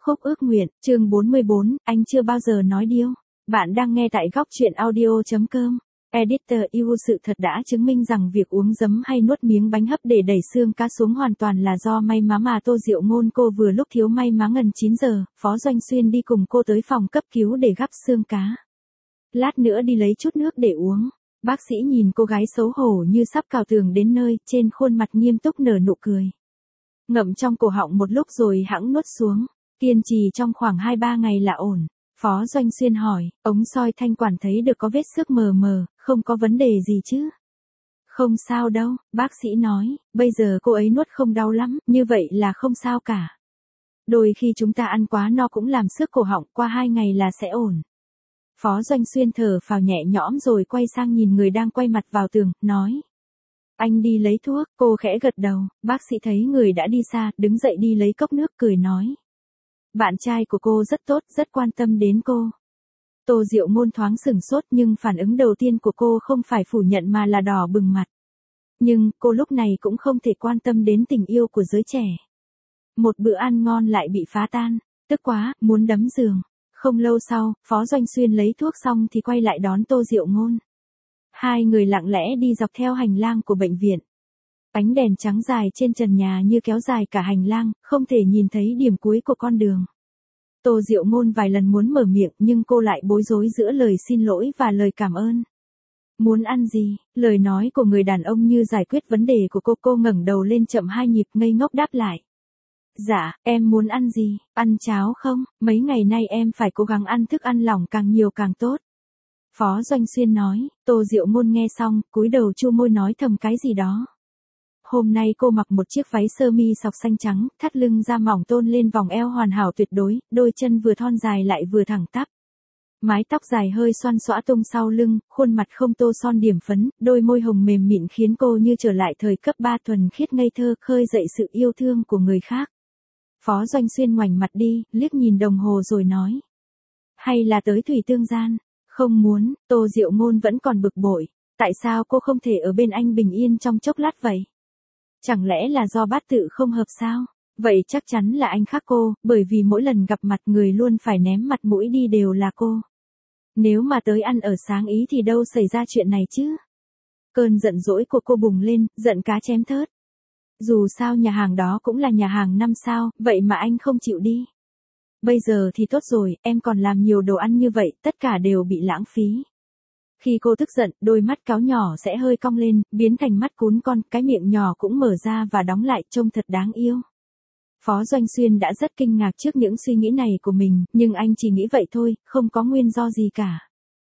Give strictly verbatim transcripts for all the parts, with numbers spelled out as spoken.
Khúc ước nguyện, chương bốn mươi bốn, anh chưa bao giờ nói điêu. Bạn đang nghe tại góc truyện audio.com. Editor yêu sự thật đã chứng minh rằng việc uống giấm hay nuốt miếng bánh hấp để đẩy xương cá xuống hoàn toàn là do may mắn mà Tô Diệu Ngôn cô vừa lúc thiếu may mắn. Gần chín giờ, Phó Doanh Xuyên đi cùng cô tới phòng cấp cứu để gắp xương cá. Lát nữa đi lấy chút nước để uống. Bác sĩ nhìn cô gái xấu hổ như sắp cào tường đến nơi, trên khuôn mặt nghiêm túc nở nụ cười. Ngậm trong cổ họng một lúc rồi hẵng nuốt xuống. Kiên trì trong khoảng hai ba ngày là ổn. Phó Doanh Xuyên hỏi, ống soi thanh quản thấy được có vết xước mờ mờ, không có vấn đề gì chứ? Không sao đâu, bác sĩ nói, bây giờ cô ấy nuốt không đau lắm, như vậy là không sao cả. Đôi khi chúng ta ăn quá no cũng làm xước cổ họng, qua hai ngày là sẽ ổn. Phó Doanh Xuyên thở phào nhẹ nhõm rồi quay sang nhìn người đang quay mặt vào tường, nói. Anh đi lấy thuốc, cô khẽ gật đầu, bác sĩ thấy người đã đi xa, đứng dậy đi lấy cốc nước cười nói. Bạn trai của cô rất tốt, rất quan tâm đến cô. Tô Diệu Ngôn thoáng sửng sốt nhưng phản ứng đầu tiên của cô không phải phủ nhận mà là đỏ bừng mặt. Nhưng, cô lúc này cũng không thể quan tâm đến tình yêu của giới trẻ. Một bữa ăn ngon lại bị phá tan, tức quá, muốn đấm giường. Không lâu sau, Phó Doanh Xuyên lấy thuốc xong thì quay lại đón Tô Diệu Ngôn. Hai người lặng lẽ đi dọc theo hành lang của bệnh viện. Ánh đèn trắng dài trên trần nhà như kéo dài cả hành lang, không thể nhìn thấy điểm cuối của con đường. Tô Diệu Ngôn vài lần muốn mở miệng nhưng cô lại bối rối giữa lời xin lỗi và lời cảm ơn. Muốn ăn gì? Lời nói của người đàn ông như giải quyết vấn đề của cô. Cô ngẩng đầu lên chậm hai nhịp ngây ngốc đáp lại. Dạ, em muốn ăn gì? Ăn cháo không? Mấy ngày nay em phải cố gắng ăn thức ăn lỏng càng nhiều càng tốt. Phó Doanh Xuyên nói. Tô Diệu Ngôn nghe xong, cúi đầu chu môi nói thầm cái gì đó. Hôm nay cô mặc một chiếc váy sơ mi sọc xanh trắng, thắt lưng da mỏng tôn lên vòng eo hoàn hảo tuyệt đối, đôi chân vừa thon dài lại vừa thẳng tắp. Mái tóc dài hơi xoăn xõa tung sau lưng, khuôn mặt không tô son điểm phấn, đôi môi hồng mềm mịn khiến cô như trở lại thời cấp ba thuần khiết ngây thơ, khơi dậy sự yêu thương của người khác. Phó Doanh Xuyên ngoảnh mặt đi, liếc nhìn đồng hồ rồi nói. Hay là tới Thủy Tương Gian? Không muốn, Tô Diệu Ngôn vẫn còn bực bội. Tại sao cô không thể ở bên anh bình yên trong chốc lát vậy? Chẳng lẽ là do bát tự không hợp sao? Vậy chắc chắn là anh khác cô, bởi vì mỗi lần gặp mặt người luôn phải ném mặt mũi đi đều là cô. Nếu mà tới ăn ở sáng ý thì đâu xảy ra chuyện này chứ? Cơn giận dỗi của cô bùng lên, giận cá chém thớt. Dù sao nhà hàng đó cũng là nhà hàng năm sao, vậy mà anh không chịu đi. Bây giờ thì tốt rồi, em còn làm nhiều đồ ăn như vậy, tất cả đều bị lãng phí. Khi cô tức giận, đôi mắt cáo nhỏ sẽ hơi cong lên, biến thành mắt cún con, cái miệng nhỏ cũng mở ra và đóng lại, trông thật đáng yêu. Phó Doanh Xuyên đã rất kinh ngạc trước những suy nghĩ này của mình, nhưng anh chỉ nghĩ vậy thôi, không có nguyên do gì cả.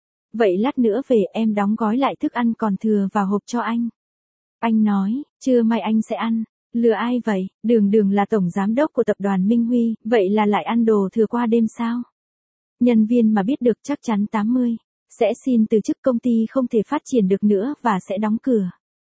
Vậy lát nữa về em đóng gói lại thức ăn còn thừa vào hộp cho anh. Anh nói, trưa mai anh sẽ ăn. Lừa ai vậy? Đường Đường là tổng giám đốc của tập đoàn Minh Huy, vậy là lại ăn đồ thừa qua đêm sao? Nhân viên mà biết được chắc chắn tám mươi. Sẽ xin từ chức, công ty không thể phát triển được nữa và sẽ đóng cửa.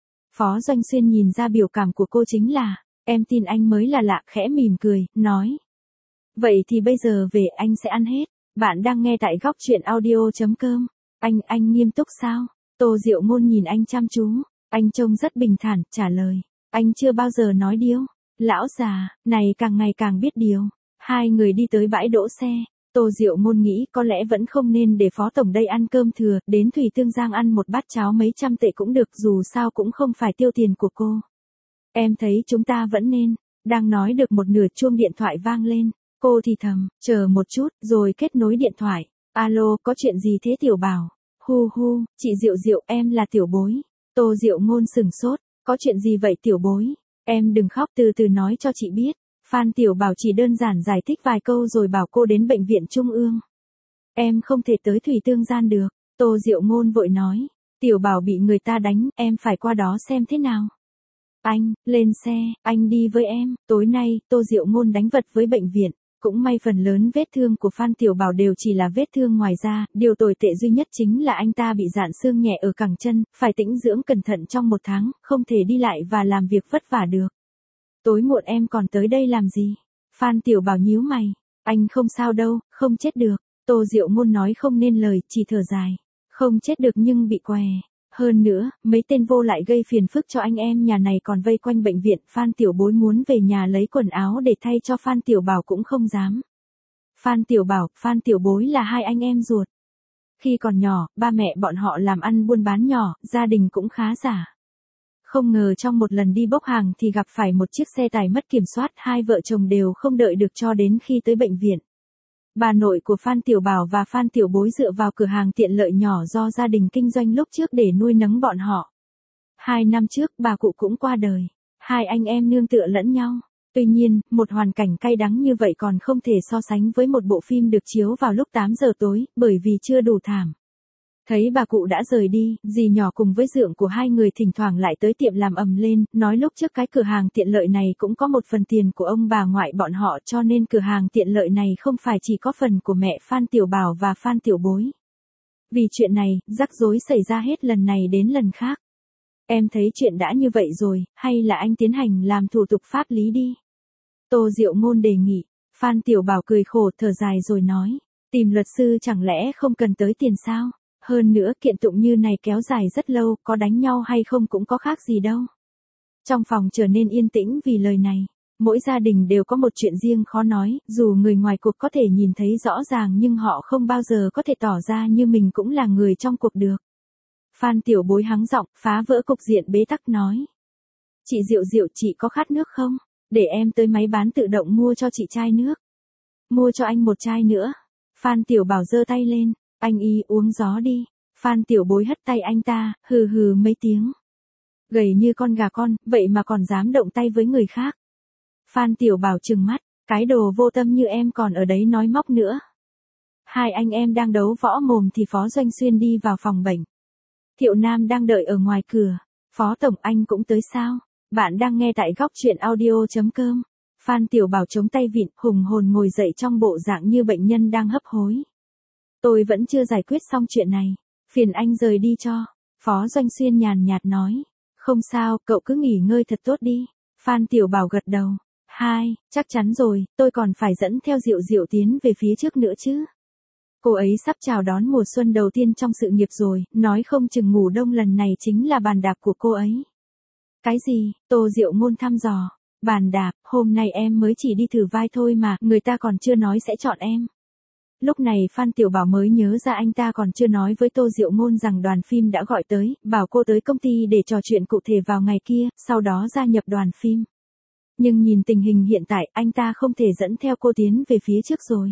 Phó Doanh Xuyên nhìn ra biểu cảm của cô chính là, em tin anh mới là lạ, khẽ mỉm cười, nói. Vậy thì bây giờ về anh sẽ ăn hết. Bạn đang nghe tại góc truyện audio.com. Anh, anh nghiêm túc sao? Tô Diệu Ngôn nhìn anh chăm chú. Anh trông rất bình thản, trả lời. Anh chưa bao giờ nói điêu. Lão già, này càng ngày càng biết điều. Hai người đi tới bãi đỗ xe. Tô Diệu Ngôn nghĩ có lẽ vẫn không nên để Phó Tổng đây ăn cơm thừa, đến Thủy Tương Giang ăn một bát cháo mấy trăm tệ cũng được, dù sao cũng không phải tiêu tiền của cô. Em thấy chúng ta vẫn nên. Đang nói được một nửa chuông điện thoại vang lên. Cô thì thầm, chờ một chút, rồi kết nối điện thoại. Alo, có chuyện gì thế Tiểu Bảo? Hu hu, chị Diệu Diệu, em là Tiểu Bối. Tô Diệu Ngôn sừng sốt, có chuyện gì vậy Tiểu Bối? Em đừng khóc, từ từ nói cho chị biết. Phan Tiểu Bảo chỉ đơn giản giải thích vài câu rồi bảo cô đến bệnh viện Trung ương. Em không thể tới Thủy Tương Gian được. Tô Diệu Ngôn vội nói. Tiểu Bảo bị người ta đánh, em phải qua đó xem thế nào. Anh, lên xe, anh đi với em. Tối nay, Tô Diệu Ngôn đánh vật với bệnh viện. Cũng may phần lớn vết thương của Phan Tiểu Bảo đều chỉ là vết thương ngoài da, điều tồi tệ duy nhất chính là anh ta bị rạn xương nhẹ ở cẳng chân, phải tĩnh dưỡng cẩn thận trong một tháng, không thể đi lại và làm việc vất vả được. Tối muộn em còn tới đây làm gì? Phan Tiểu Bảo nhíu mày. Anh không sao đâu, không chết được. Tô Diệu Ngôn nói không nên lời, chỉ thở dài. Không chết được nhưng bị què. Hơn nữa, mấy tên vô lại gây phiền phức cho anh em nhà này còn vây quanh bệnh viện. Phan Tiểu Bối muốn về nhà lấy quần áo để thay cho Phan Tiểu Bảo cũng không dám. Phan Tiểu Bảo, Phan Tiểu Bối là hai anh em ruột. Khi còn nhỏ, ba mẹ bọn họ làm ăn buôn bán nhỏ, gia đình cũng khá giả. Không ngờ trong một lần đi bốc hàng thì gặp phải một chiếc xe tải mất kiểm soát, hai vợ chồng đều không đợi được cho đến khi tới bệnh viện. Bà nội của Phan Tiểu Bảo và Phan Tiểu Bối dựa vào cửa hàng tiện lợi nhỏ do gia đình kinh doanh lúc trước để nuôi nấng bọn họ. Hai năm trước bà cụ cũng qua đời. Hai anh em nương tựa lẫn nhau. Tuy nhiên, một hoàn cảnh cay đắng như vậy còn không thể so sánh với một bộ phim được chiếu vào lúc tám giờ tối, bởi vì chưa đủ thảm. Thấy bà cụ đã rời đi, dì nhỏ cùng với dượng của hai người thỉnh thoảng lại tới tiệm làm ầm lên, nói lúc trước cái cửa hàng tiện lợi này cũng có một phần tiền của ông bà ngoại bọn họ, cho nên cửa hàng tiện lợi này không phải chỉ có phần của mẹ Phan Tiểu Bảo và Phan Tiểu Bối. Vì chuyện này, rắc rối xảy ra hết lần này đến lần khác. Em thấy chuyện đã như vậy rồi, hay là anh tiến hành làm thủ tục pháp lý đi. Tô Diệu Ngôn đề nghị. Phan Tiểu Bảo cười khổ thở dài rồi nói, tìm luật sư chẳng lẽ không cần tới tiền sao? Hơn nữa kiện tụng như này kéo dài rất lâu, có đánh nhau hay không cũng có khác gì đâu. Trong phòng trở nên yên tĩnh vì lời này. Mỗi gia đình đều có một chuyện riêng khó nói, dù người ngoài cuộc có thể nhìn thấy rõ ràng nhưng họ không bao giờ có thể tỏ ra như mình cũng là người trong cuộc được. Phan Tiểu Bối hắng giọng, phá vỡ cục diện bế tắc nói. Chị Diệu Diệu, chị có khát nước không? Để em tới máy bán tự động mua cho chị chai nước. Mua cho anh một chai nữa. Phan Tiểu Bảo giơ tay lên, anh y uống gió đi. Phan Tiểu Bối hất tay anh ta, hừ hừ mấy tiếng. Gầy như con gà con, vậy mà còn dám động tay với người khác. Phan Tiểu Bảo trừng mắt, cái đồ vô tâm như em còn ở đấy nói móc nữa. Hai anh em đang đấu võ mồm thì Phó Doanh Xuyên đi vào phòng bệnh. Thiệu Nam đang đợi ở ngoài cửa. Phó Tổng, anh cũng tới sao? Bạn đang nghe tại góc truyện audio.com. Phan Tiểu Bảo chống tay vịn, hùng hồn ngồi dậy trong bộ dạng như bệnh nhân đang hấp hối. Tôi vẫn chưa giải quyết xong chuyện này. Phiền anh rời đi cho. Phó Doanh Xuyên nhàn nhạt nói. Không sao, cậu cứ nghỉ ngơi thật tốt đi. Phan Tiểu Bảo gật đầu. Hai, chắc chắn rồi, tôi còn phải dẫn theo Diệu Diệu tiến về phía trước nữa chứ. Cô ấy sắp chào đón mùa xuân đầu tiên trong sự nghiệp rồi, nói không chừng ngủ đông lần này chính là bàn đạp của cô ấy. Cái gì? Tô Diệu Ngôn thăm dò. Bàn đạp, hôm nay em mới chỉ đi thử vai thôi mà, người ta còn chưa nói sẽ chọn em. Lúc này Phan Tiểu Bảo mới nhớ ra anh ta còn chưa nói với Tô Diệu Ngôn rằng đoàn phim đã gọi tới, bảo cô tới công ty để trò chuyện cụ thể vào ngày kia, sau đó gia nhập đoàn phim. Nhưng nhìn tình hình hiện tại, anh ta không thể dẫn theo cô tiến về phía trước rồi.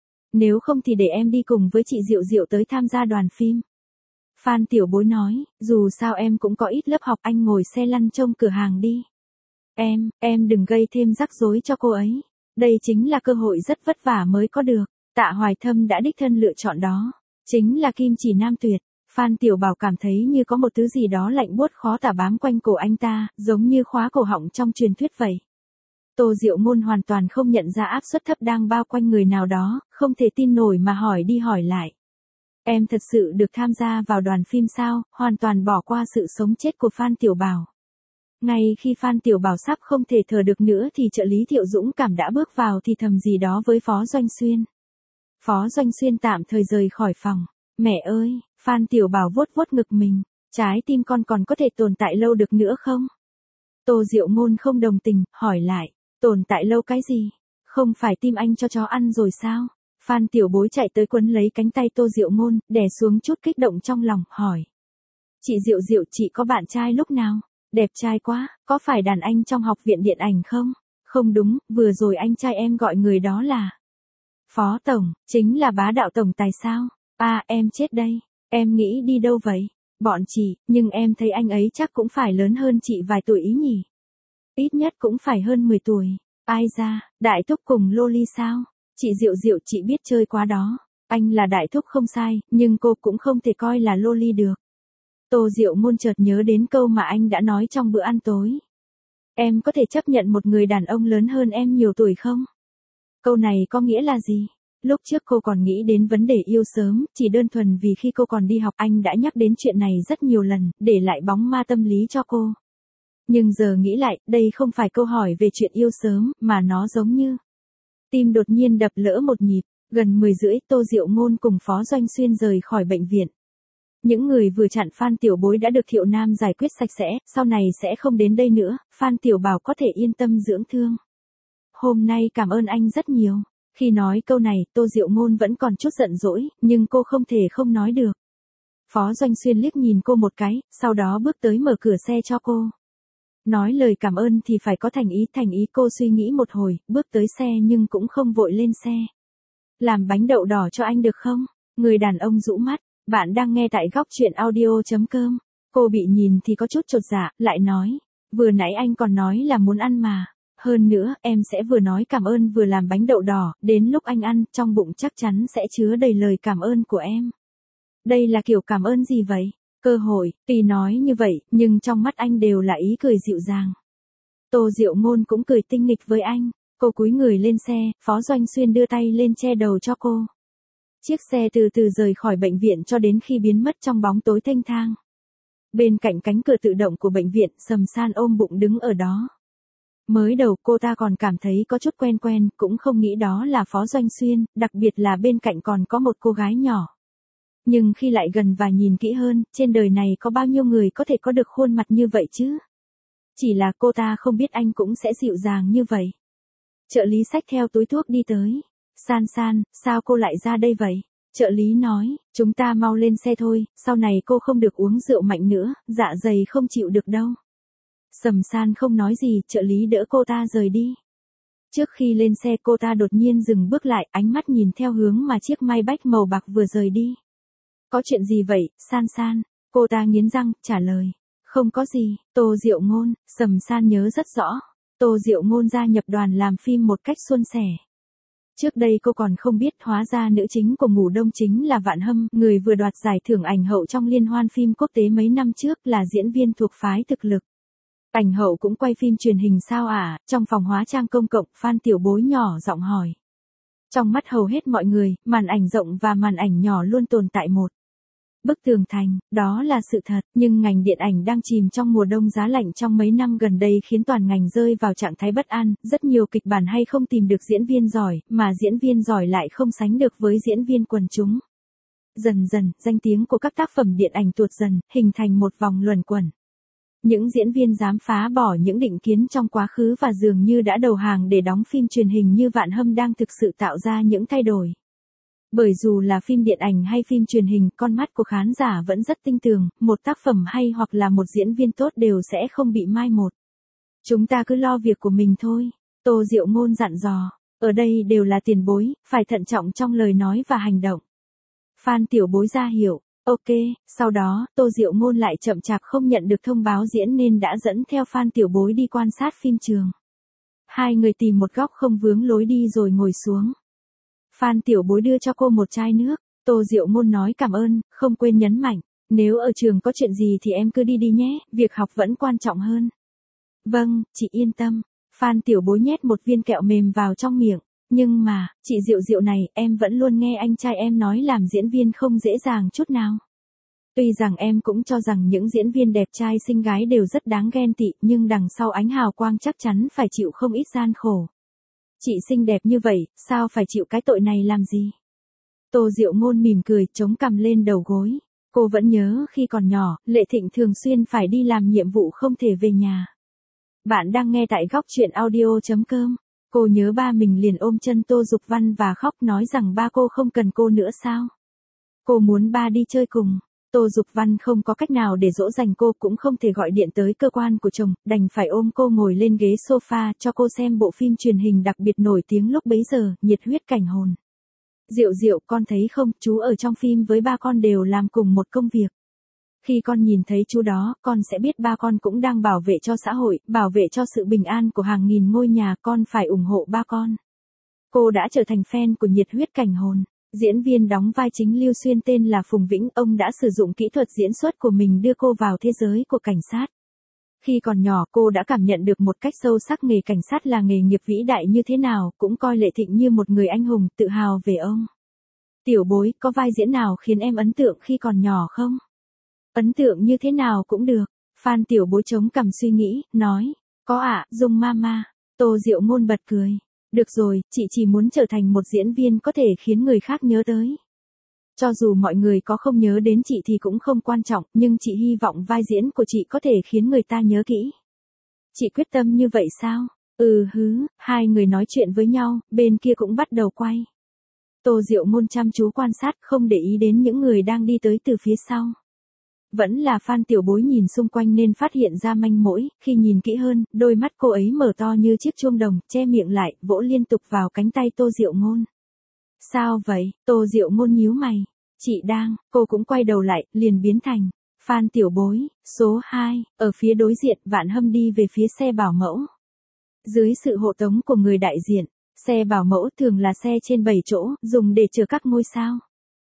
Nếu không thì để em đi cùng với chị Diệu Diệu tới tham gia đoàn phim. Phan Tiểu Bối nói, dù sao em cũng có ít lớp học, anh ngồi xe lăn trông cửa hàng đi. Em, em đừng gây thêm rắc rối cho cô ấy. Đây chính là cơ hội rất vất vả mới có được. Tạ Hoài Thâm đã đích thân lựa chọn đó. Chính là kim chỉ nam tuyệt. Phan Tiểu Bảo cảm thấy như có một thứ gì đó lạnh buốt khó tả bám quanh cổ anh ta, giống như khóa cổ họng trong truyền thuyết vậy. Tô Diệu Ngôn hoàn toàn không nhận ra áp suất thấp đang bao quanh người nào đó, không thể tin nổi mà hỏi đi hỏi lại. Em thật sự được tham gia vào đoàn phim sao, hoàn toàn bỏ qua sự sống chết của Phan Tiểu Bảo. Ngay khi Phan Tiểu Bảo sắp không thể thở được nữa thì trợ lý Thiệu Dũng Cảm đã bước vào thì thầm gì đó với Phó Doanh Xuyên. Phó Doanh Xuyên tạm thời rời khỏi phòng. Mẹ ơi, Phan Tiểu Bảo vuốt vuốt ngực mình, trái tim con còn có thể tồn tại lâu được nữa không? Tô Diệu Ngôn không đồng tình, hỏi lại, tồn tại lâu cái gì? Không phải tim anh cho chó ăn rồi sao? Phan Tiểu Bối chạy tới quấn lấy cánh tay Tô Diệu Ngôn, đè xuống chút kích động trong lòng, hỏi. Chị Diệu Diệu, chị có bạn trai lúc nào? Đẹp trai quá, có phải đàn anh trong học viện điện ảnh không? Không đúng, vừa rồi anh trai em gọi người đó là Phó Tổng, chính là bá đạo tổng tài sao? À, em chết đây, em nghĩ đi đâu vậy? Bọn chị, nhưng em thấy anh ấy chắc cũng phải lớn hơn chị vài tuổi ý nhỉ? Ít nhất cũng phải hơn mười tuổi. Ai ra, đại thúc cùng Loli sao? Chị Diệu Diệu, chị biết chơi quá đó. Anh là đại thúc không sai, nhưng cô cũng không thể coi là Loli được. Tô Diệu Ngôn chợt nhớ đến câu mà anh đã nói trong bữa ăn tối. Em có thể chấp nhận một người đàn ông lớn hơn em nhiều tuổi không? Câu này có nghĩa là gì? Lúc trước cô còn nghĩ đến vấn đề yêu sớm, chỉ đơn thuần vì khi cô còn đi học anh đã nhắc đến chuyện này rất nhiều lần, để lại bóng ma tâm lý cho cô. Nhưng giờ nghĩ lại, đây không phải câu hỏi về chuyện yêu sớm, mà nó giống như tim đột nhiên đập lỡ một nhịp. Gần mười rưỡi, Tô Diệu Ngôn cùng Phó Doanh Xuyên rời khỏi bệnh viện. Những người vừa chặn Phan Tiểu Bối đã được Thiệu Nam giải quyết sạch sẽ, sau này sẽ không đến đây nữa, Phan Tiểu Bảo có thể yên tâm dưỡng thương. Hôm nay cảm ơn anh rất nhiều. Khi nói câu này, Tô Diệu Ngôn vẫn còn chút giận dỗi, nhưng cô không thể không nói được. Phó Doanh Xuyên liếc nhìn cô một cái, sau đó bước tới mở cửa xe cho cô. Nói lời cảm ơn thì phải có thành ý, thành ý cô suy nghĩ một hồi, bước tới xe nhưng cũng không vội lên xe. Làm bánh đậu đỏ cho anh được không? Người đàn ông rũ mắt, bạn đang nghe tại góc chuyện audio.com. Cô bị nhìn thì có chút chột dạ, lại nói, vừa nãy anh còn nói là muốn ăn mà. Hơn nữa, em sẽ vừa nói cảm ơn vừa làm bánh đậu đỏ, đến lúc anh ăn, trong bụng chắc chắn sẽ chứa đầy lời cảm ơn của em. Đây là kiểu cảm ơn gì vậy? Cơ hội, tuy nói như vậy, nhưng trong mắt anh đều là ý cười dịu dàng. Tô Diệu Ngôn cũng cười tinh nghịch với anh, cô cúi người lên xe, Phó Doanh Xuyên đưa tay lên che đầu cho cô. Chiếc xe từ từ rời khỏi bệnh viện cho đến khi biến mất trong bóng tối thênh thang. Bên cạnh cánh cửa tự động của bệnh viện, Sầm San ôm bụng đứng ở đó. Mới đầu cô ta còn cảm thấy có chút quen quen, cũng không nghĩ đó là Phó Doanh Xuyên, đặc biệt là bên cạnh còn có một cô gái nhỏ. Nhưng khi lại gần và nhìn kỹ hơn, trên đời này có bao nhiêu người có thể có được khuôn mặt như vậy chứ? Chỉ là cô ta không biết anh cũng sẽ dịu dàng như vậy. Trợ lý xách theo túi thuốc đi tới. San San, sao cô lại ra đây vậy? Trợ lý nói, chúng ta mau lên xe thôi, sau này cô không được uống rượu mạnh nữa, dạ dày không chịu được đâu. Sầm San không nói gì, trợ lý đỡ cô ta rời đi. Trước khi lên xe cô ta đột nhiên dừng bước lại, ánh mắt nhìn theo hướng mà chiếc Maybach màu bạc vừa rời đi. Có chuyện gì vậy, San San? Cô ta nghiến răng, trả lời. Không có gì, Tô Diệu Ngôn, Sầm San nhớ rất rõ. Tô Diệu Ngôn gia nhập đoàn làm phim một cách suôn sẻ. Trước đây cô còn không biết hóa ra nữ chính của Ngủ Đông chính là Vạn Hâm, người vừa đoạt giải thưởng ảnh hậu trong liên hoan phim quốc tế mấy năm trước, là diễn viên thuộc phái thực lực. Ảnh hậu cũng quay phim truyền hình sao à? Trong phòng hóa trang công cộng, Phan Tiểu Bối nhỏ giọng hỏi. Trong mắt hầu hết mọi người, màn ảnh rộng và màn ảnh nhỏ luôn tồn tại một bức tường thành, đó là sự thật, nhưng ngành điện ảnh đang chìm trong mùa đông giá lạnh trong mấy năm gần đây khiến toàn ngành rơi vào trạng thái bất an, rất nhiều kịch bản hay không tìm được diễn viên giỏi, mà diễn viên giỏi lại không sánh được với diễn viên quần chúng. Dần dần, danh tiếng của các tác phẩm điện ảnh tuột dần, hình thành một vòng luẩn quẩn. Những diễn viên dám phá bỏ những định kiến trong quá khứ và dường như đã đầu hàng để đóng phim truyền hình như Vạn Hâm đang thực sự tạo ra những thay đổi. Bởi dù là phim điện ảnh hay phim truyền hình, con mắt của khán giả vẫn rất tinh tường, một tác phẩm hay hoặc là một diễn viên tốt đều sẽ không bị mai một. Chúng ta cứ lo việc của mình thôi. Tô Diệu Ngôn dặn dò, ở đây đều là tiền bối, phải thận trọng trong lời nói và hành động. Phan Tiểu Bối ra hiểu, ok, sau đó, Tô Diệu Ngôn lại chậm chạp không nhận được thông báo diễn nên đã dẫn theo Phan Tiểu Bối đi quan sát phim trường. Hai người tìm một góc không vướng lối đi rồi ngồi xuống. Phan Tiểu Bối đưa cho cô một chai nước, Tô Diệu Ngôn nói cảm ơn, không quên nhấn mạnh, nếu ở trường có chuyện gì thì em cứ đi đi nhé, việc học vẫn quan trọng hơn. Vâng, chị yên tâm. Phan Tiểu Bối nhét một viên kẹo mềm vào trong miệng, nhưng mà, chị Diệu Diệu này, em vẫn luôn nghe anh trai em nói làm diễn viên không dễ dàng chút nào. Tuy rằng em cũng cho rằng những diễn viên đẹp trai xinh gái đều rất đáng ghen tị, nhưng đằng sau ánh hào quang chắc chắn phải chịu không ít gian khổ. Chị xinh đẹp như vậy, sao phải chịu cái tội này làm gì? Tô Diệu Ngôn mỉm cười, chống cằm lên đầu gối. Cô vẫn nhớ khi còn nhỏ, Lệ Thịnh thường xuyên phải đi làm nhiệm vụ không thể về nhà. Bạn đang nghe tại góc chuyện audio.com. Cô nhớ ba mình liền ôm chân Tô Dục Văn và khóc nói rằng ba cô không cần cô nữa sao? Cô muốn ba đi chơi cùng. Tô Dục Văn không có cách nào để dỗ dành cô, cũng không thể gọi điện tới cơ quan của chồng, đành phải ôm cô ngồi lên ghế sofa cho cô xem bộ phim truyền hình đặc biệt nổi tiếng lúc bấy giờ, Nhiệt Huyết Cảnh Hồn. Diệu Diệu, con thấy không, chú ở trong phim với ba con đều làm cùng một công việc. Khi con nhìn thấy chú đó, con sẽ biết ba con cũng đang bảo vệ cho xã hội, bảo vệ cho sự bình an của hàng nghìn ngôi nhà, con phải ủng hộ ba con. Cô đã trở thành fan của Nhiệt Huyết Cảnh Hồn. Diễn viên đóng vai chính Lưu Xuyên tên là Phùng Vĩnh, ông đã sử dụng kỹ thuật diễn xuất của mình đưa cô vào thế giới của cảnh sát. Khi còn nhỏ cô đã cảm nhận được một cách sâu sắc nghề cảnh sát là nghề nghiệp vĩ đại như thế nào, cũng coi Lệ Thịnh như một người anh hùng, tự hào về ông. Tiểu Bối, có vai diễn nào khiến em ấn tượng khi còn nhỏ không? Ấn tượng như thế nào cũng được. Phan Tiểu Bối chống cằm suy nghĩ, nói, có ạ, Dung Mama. Tô Diệu Ngôn bật cười. Được rồi, chị chỉ muốn trở thành một diễn viên có thể khiến người khác nhớ tới. Cho dù mọi người có không nhớ đến chị thì cũng không quan trọng, nhưng chị hy vọng vai diễn của chị có thể khiến người ta nhớ kỹ. Chị quyết tâm như vậy sao? Ừ hứ, hai người nói chuyện với nhau, bên kia cũng bắt đầu quay. Tô Diệu Ngôn chăm chú quan sát, không để ý đến những người đang đi tới từ phía sau. Vẫn là Phan Tiểu Bối nhìn xung quanh nên phát hiện ra manh mối, khi nhìn kỹ hơn, đôi mắt cô ấy mở to như chiếc chuông đồng, che miệng lại, vỗ liên tục vào cánh tay Tô Diệu Ngôn. Sao vậy? Tô Diệu Ngôn nhíu mày. Chị đang, cô cũng quay đầu lại, liền biến thành Phan Tiểu Bối, số hai, ở phía đối diện, Vạn Hâm đi về phía xe bảo mẫu. Dưới sự hộ tống của người đại diện, xe bảo mẫu thường là xe trên bảy chỗ, dùng để chở các ngôi sao.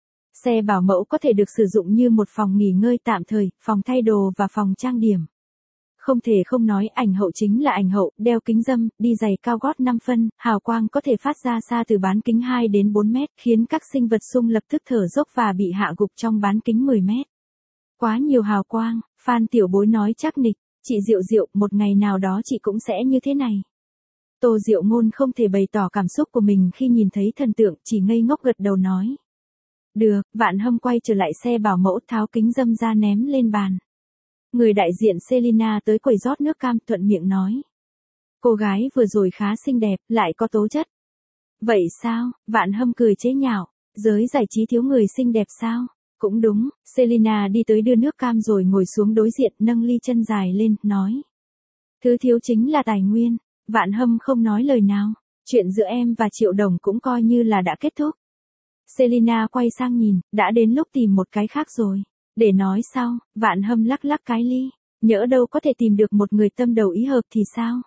Xe bảo mẫu có thể được sử dụng như một phòng nghỉ ngơi tạm thời, phòng thay đồ và phòng trang điểm. Không thể không nói ảnh hậu chính là ảnh hậu, đeo kính râm, đi giày cao gót năm phân, hào quang có thể phát ra xa từ bán kính hai đến bốn mét, khiến các sinh vật xung lập tức thở dốc và bị hạ gục trong bán kính mười mét. Quá nhiều hào quang, Phan Tiểu Bối nói chắc nịch, chị Diệu Diệu, một ngày nào đó chị cũng sẽ như thế này. Tô Diệu Ngôn không thể bày tỏ cảm xúc của mình khi nhìn thấy thần tượng, chỉ ngây ngốc gật đầu nói. Được, Vạn Hâm quay trở lại xe bảo mẫu, tháo kính râm ra ném lên bàn. Người đại diện Selina tới quầy rót nước cam, thuận miệng nói. Cô gái vừa rồi khá xinh đẹp, lại có tố chất. Vậy sao? Vạn Hâm cười chế nhạo. Giới giải trí thiếu người xinh đẹp sao? Cũng đúng, Selina đi tới đưa nước cam rồi ngồi xuống đối diện, nâng ly chân dài lên, nói. Thứ thiếu chính là tài nguyên. Vạn Hâm không nói lời nào. Chuyện giữa em và Triệu Đồng cũng coi như là đã kết thúc. Selina quay sang nhìn, đã đến lúc tìm một cái khác rồi. Để nói sau, Vạn Hâm lắc lắc cái ly. Nhỡ đâu có thể tìm được một người tâm đầu ý hợp thì sao?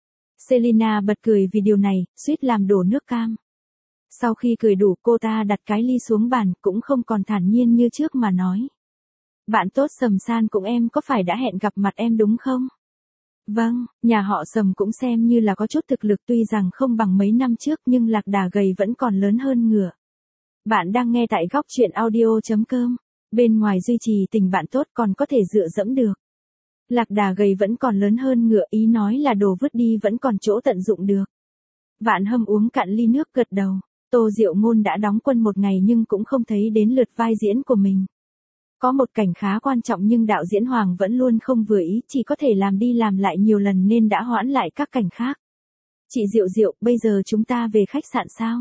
Selina bật cười vì điều này, suýt làm đổ nước cam. Sau khi cười đủ, cô ta đặt cái ly xuống bàn, cũng không còn thản nhiên như trước mà nói. Bạn tốt Sầm San cùng em có phải đã hẹn gặp mặt em đúng không? Vâng, nhà họ Sầm cũng xem như là có chút thực lực, tuy rằng không bằng mấy năm trước nhưng lạc đà gầy vẫn còn lớn hơn ngựa. Bạn đang nghe tại góc truyện audio chấm com. Bên ngoài duy trì tình bạn tốt còn có thể dựa dẫm được. Lạc đà gầy vẫn còn lớn hơn ngựa, ý nói là đồ vứt đi vẫn còn chỗ tận dụng được. Vạn Hâm uống cạn ly nước gật đầu. Tô Diệu Ngôn đã đóng quân một ngày nhưng cũng không thấy đến lượt vai diễn của mình. Có một cảnh khá quan trọng nhưng đạo diễn Hoàng vẫn luôn không vừa ý, chỉ có thể làm đi làm lại nhiều lần nên đã hoãn lại các cảnh khác. Chị Diệu Diệu, bây giờ chúng ta về khách sạn sao?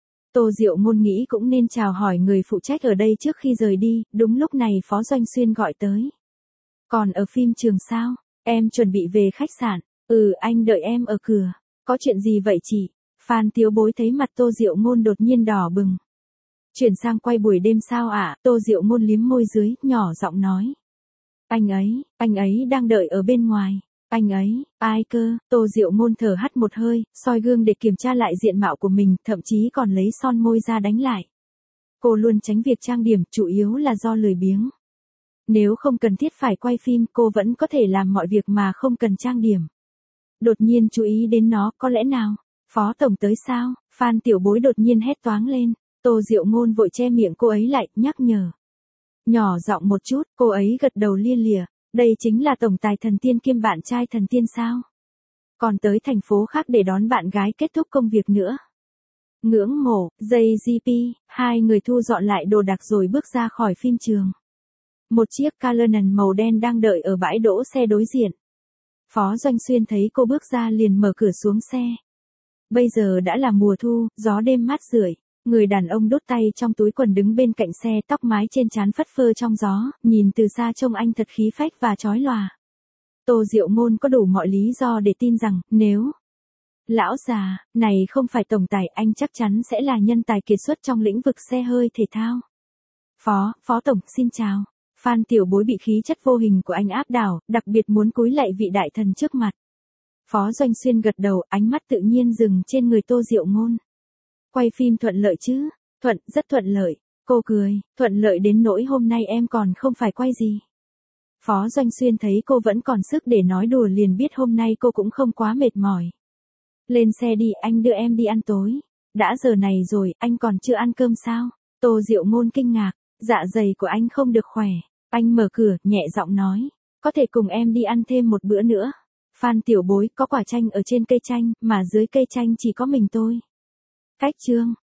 Tô Diệu Ngôn nghĩ cũng nên chào hỏi người phụ trách ở đây trước khi rời đi, đúng lúc này Phó Doanh Xuyên gọi tới. Còn ở phim trường sao? Em chuẩn bị về khách sạn. Ừ, anh đợi em ở cửa. Có chuyện gì vậy chị? Phan Tiểu Bối thấy mặt Tô Diệu Ngôn đột nhiên đỏ bừng. Chuyển sang quay buổi đêm sao ạ? À? Tô Diệu Ngôn liếm môi dưới, nhỏ giọng nói. Anh ấy, anh ấy đang đợi ở bên ngoài. Anh ấy, ai cơ? Tô Diệu Ngôn thở hắt một hơi, soi gương để kiểm tra lại diện mạo của mình, thậm chí còn lấy son môi ra đánh lại. Cô luôn tránh việc trang điểm, chủ yếu là do lười biếng. Nếu không cần thiết phải quay phim, cô vẫn có thể làm mọi việc mà không cần trang điểm. Đột nhiên chú ý đến nó, có lẽ nào? Phó tổng tới sao? Phan Tiểu Bối đột nhiên hét toáng lên. Tô Diệu Ngôn vội che miệng cô ấy lại, nhắc nhở. Nhỏ giọng một chút, cô ấy gật đầu lia lịa. Đây chính là tổng tài thần tiên kiêm bạn trai thần tiên sao? Còn tới thành phố khác để đón bạn gái kết thúc công việc nữa. Ngưỡng mộ, J G P, hai người thu dọn lại đồ đạc rồi bước ra khỏi phim trường. Một chiếc Cullinan màu đen đang đợi ở bãi đỗ xe đối diện. Phó Doanh Xuyên thấy cô bước ra liền mở cửa xuống xe. Bây giờ đã là mùa thu, gió đêm mát rượi. Người đàn ông đút tay trong túi quần đứng bên cạnh xe, tóc mái trên trán phất phơ trong gió, nhìn từ xa trông anh thật khí phách và chói lòa. Tô Diệu Ngôn có đủ mọi lý do để tin rằng, nếu lão già này không phải tổng tài, anh chắc chắn sẽ là nhân tài kiệt xuất trong lĩnh vực xe hơi thể thao. Phó, Phó Tổng, xin chào. Phan Tiểu Bối bị khí chất vô hình của anh áp đảo, đặc biệt muốn cúi lạy vị đại thần trước mặt. Phó Doanh Xuyên gật đầu, ánh mắt tự nhiên dừng trên người Tô Diệu Ngôn. Quay phim thuận lợi chứ? Thuận, rất thuận lợi. Cô cười, thuận lợi đến nỗi hôm nay em còn không phải quay gì. Phó Doanh Xuyên thấy cô vẫn còn sức để nói đùa liền biết hôm nay cô cũng không quá mệt mỏi. Lên xe đi, anh đưa em đi ăn tối. Đã giờ này rồi, anh còn chưa ăn cơm sao? Tô Diệu Ngôn kinh ngạc, dạ dày của anh không được khỏe. Anh mở cửa, nhẹ giọng nói. Có thể cùng em đi ăn thêm một bữa nữa. Phan Tiểu Bối, có quả chanh ở trên cây chanh, mà dưới cây chanh chỉ có mình tôi. Cách chương.